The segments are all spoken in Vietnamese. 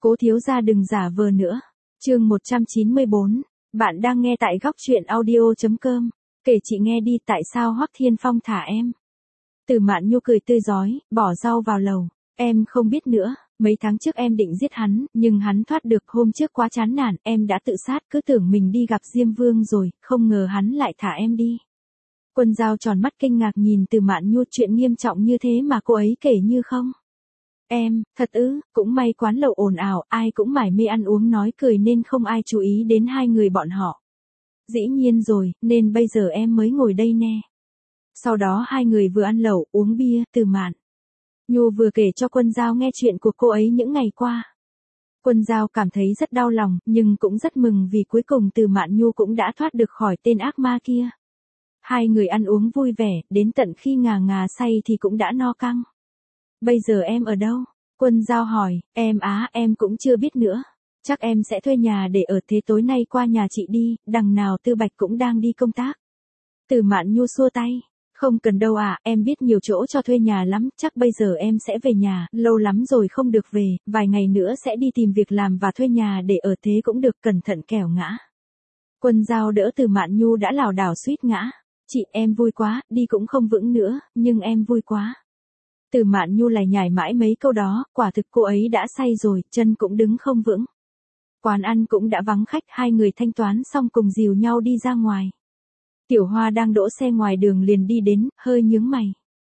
Cố thiếu gia đừng giả vờ nữa. Chương 194. Bạn đang nghe tại góc truyện audio.com. Kể chị nghe đi, tại sao Hoắc Thiên Phong thả em? Từ Mạn Nhu cười tươi rói, bỏ rau vào lầu. Em không biết nữa, mấy tháng trước em định giết hắn, nhưng hắn thoát được. Hôm trước quá chán nản, em đã tự sát, cứ tưởng mình đi gặp Diêm Vương rồi, không ngờ hắn lại thả em đi. Quân Dao tròn mắt kinh ngạc nhìn Từ Mạn Nhu, chuyện nghiêm trọng như thế mà cô ấy kể như không. Em, thật ư, cũng may quán lẩu ồn ào, ai cũng mải mê ăn uống nói cười nên không ai chú ý đến hai người bọn họ. Dĩ nhiên rồi, nên bây giờ em mới ngồi đây nè. Sau đó hai người vừa ăn lẩu, uống bia, Từ Mạn Nhu vừa kể cho Quân Dao nghe chuyện của cô ấy những ngày qua. Quân Dao cảm thấy rất đau lòng, nhưng cũng rất mừng vì cuối cùng Từ Mạn Nhu cũng đã thoát được khỏi tên ác ma kia. Hai người ăn uống vui vẻ, đến tận khi ngà ngà say thì cũng đã no căng. Bây giờ em ở đâu? Quân Dao hỏi. Em cũng chưa biết nữa. Chắc em sẽ thuê nhà để ở, thế tối nay qua nhà chị đi, đằng nào Tư Bạch cũng đang đi công tác. Từ Mạn Nhu xua tay. Không cần đâu em biết nhiều chỗ cho thuê nhà lắm, chắc bây giờ em sẽ về nhà, lâu lắm rồi không được về, vài ngày nữa sẽ đi tìm việc làm và thuê nhà để ở, thế cũng được, cẩn thận kẻo ngã. Quân Dao đỡ Từ Mạn Nhu đã lảo đảo suýt ngã. Chị, em vui quá, đi cũng không vững nữa, nhưng em vui quá. Từ Mạn Nhu lải nhải mãi mấy câu đó, quả thực cô ấy đã say rồi, chân cũng đứng không vững. Quán ăn cũng đã vắng khách, hai người thanh toán xong cùng dìu nhau đi ra ngoài. Tiểu Hoa đang đỗ xe ngoài đường liền đi đến, hơi nhướng mày.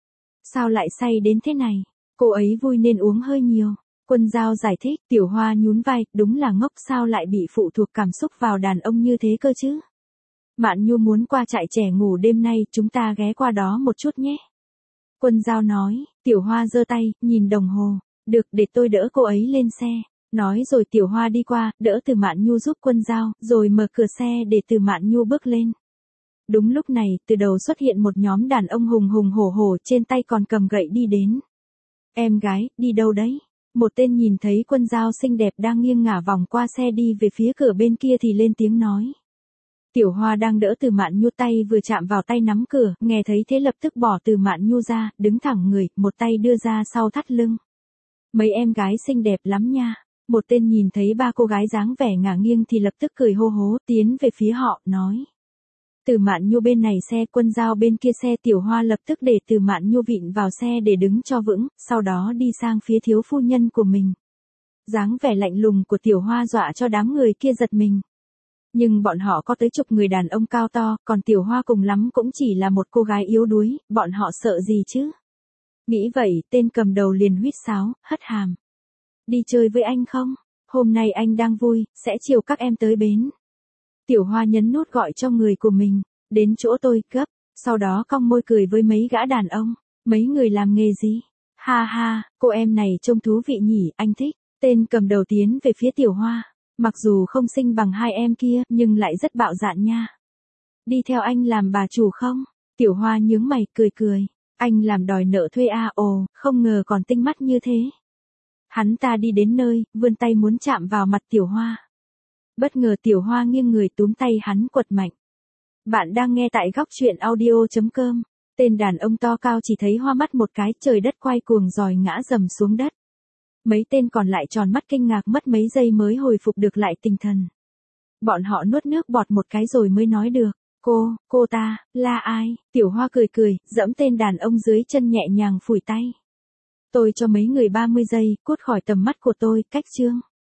Sao lại say đến thế này? Cô ấy vui nên uống hơi nhiều. Quân Dao giải thích. Tiểu Hoa nhún vai, đúng là ngốc, sao lại bị phụ thuộc cảm xúc vào đàn ông như thế cơ chứ? Mạn Nhu muốn qua trại trẻ ngủ đêm nay, chúng ta ghé qua đó một chút nhé. Quân Dao nói. Tiểu Hoa giơ tay, nhìn đồng hồ. Được, để tôi đỡ cô ấy lên xe. Nói rồi Tiểu Hoa đi qua, đỡ Từ Mạn Nhu giúp Quân Dao, rồi mở cửa xe để Từ Mạn Nhu bước lên. Đúng lúc này, từ đầu xuất hiện một nhóm đàn ông hùng hùng hổ hổ, trên tay còn cầm gậy đi đến. Em gái, đi đâu đấy? Một tên nhìn thấy Quân Dao xinh đẹp đang nghiêng ngả vòng qua xe đi về phía cửa bên kia thì lên tiếng nói. Tiểu Hoa đang đỡ Từ Mạn Nhu, tay vừa chạm vào tay nắm cửa, nghe thấy thế lập tức bỏ Từ Mạn Nhu ra, đứng thẳng người, một tay đưa ra sau thắt lưng. Mấy em gái xinh đẹp lắm nha. Một tên nhìn thấy ba cô gái dáng vẻ ngả nghiêng thì lập tức cười hô hố, tiến về phía họ, nói. Từ Mạn Nhu bên này xe, Quân Dao bên kia xe. Tiểu Hoa lập tức để Từ Mạn Nhu vịn vào xe để đứng cho vững, sau đó đi sang phía thiếu phu nhân của mình. Dáng vẻ lạnh lùng của Tiểu Hoa dọa cho đám người kia giật mình. Nhưng bọn họ có tới chục người đàn ông cao to, còn Tiểu Hoa cùng lắm cũng chỉ là một cô gái yếu đuối, bọn họ sợ gì chứ? Nghĩ vậy, tên cầm đầu liền huýt sáo, hất hàm. Đi chơi với anh không? Hôm nay anh đang vui, sẽ chiều các em tới bến. Tiểu Hoa nhấn nút gọi cho người của mình. Đến chỗ tôi, gấp. Sau đó cong môi cười với mấy gã đàn ông. Mấy người làm nghề gì? Ha ha, cô em này trông thú vị nhỉ, anh thích. Tên cầm đầu tiến về phía Tiểu Hoa. Mặc dù không xinh bằng hai em kia, nhưng lại rất bạo dạn nha. Đi theo anh làm bà chủ không? Tiểu Hoa nhướng mày, cười cười. Anh làm đòi nợ thuê ồ, không ngờ còn tinh mắt như thế. Hắn ta đi đến nơi, vươn tay muốn chạm vào mặt Tiểu Hoa. Bất ngờ Tiểu Hoa nghiêng người túm tay hắn quật mạnh. Bạn đang nghe tại góc truyện audio.com. Tên đàn ông to cao chỉ thấy hoa mắt một cái, trời đất quay cuồng rồi ngã rầm xuống đất. Mấy tên còn lại tròn mắt kinh ngạc, mất mấy giây mới hồi phục được lại tinh thần. Bọn họ nuốt nước bọt một cái rồi mới nói được. Cô ta, là ai? Tiểu Hoa cười cười, giẫm tên đàn ông dưới chân nhẹ nhàng phủi tay. Tôi cho mấy người 30 giây, cút khỏi tầm mắt của tôi, cách chương.